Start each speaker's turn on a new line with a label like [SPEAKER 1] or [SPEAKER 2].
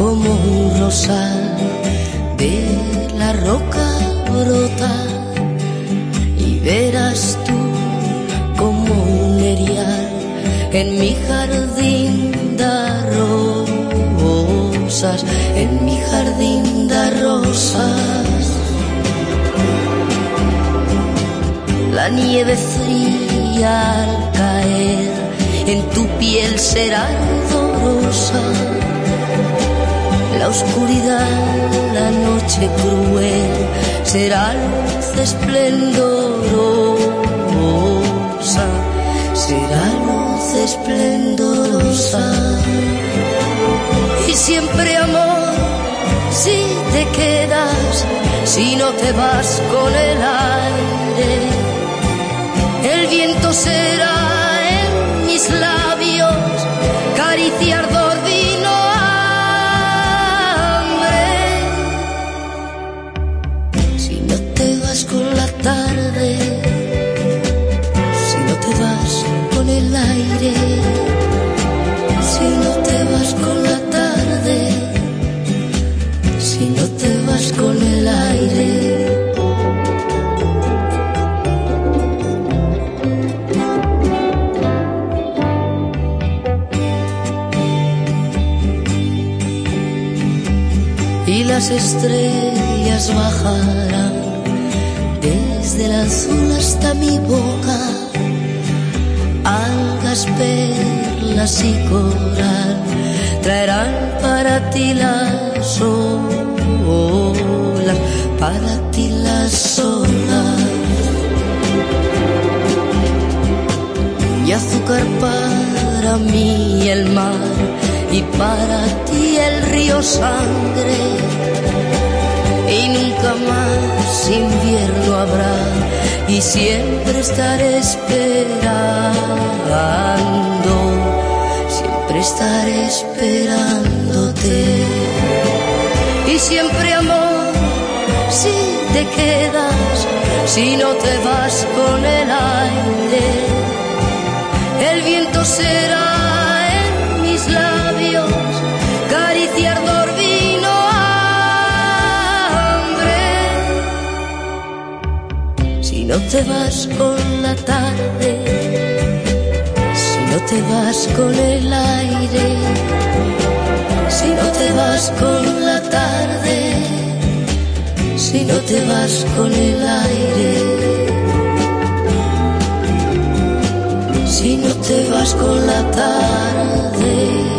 [SPEAKER 1] como un rosal de la roca brota, y verás tú como un erial en mi jardín da rosas, en mi jardín da rosas. La nieve fría al caer en tu piel será ardorosa, la oscuridad, la noche cruel será luz esplendorosa, será luz esplendorosa. Y siempre amor, si te quedas, si no te vas con el aire, el viento será en mis labios caricia, ardor, vino, hambre. Si no te vas con la tarde, si no te vas con el aire, si no te vas con la tarde, si no te vas con el aire. Y las estrellas bajarán desde el azul hasta mi boca, algas, perlas y coral traerán para ti las olas, para ti las olas. Y azúcar para mí el mar, y para ti el río sangre, y nunca más invierno habrá, y siempre estaré esperando, siempre estaré esperándote. Y siempre amor, si te quedas, si no te vas con el aire, el viento será en mis labios caricia, ardor, vino, hambre. Si no te vas con la tarde, si no te vas con el aire, si no te vas con la tarde, si no te vas con el aire, si no te vas con la tarde.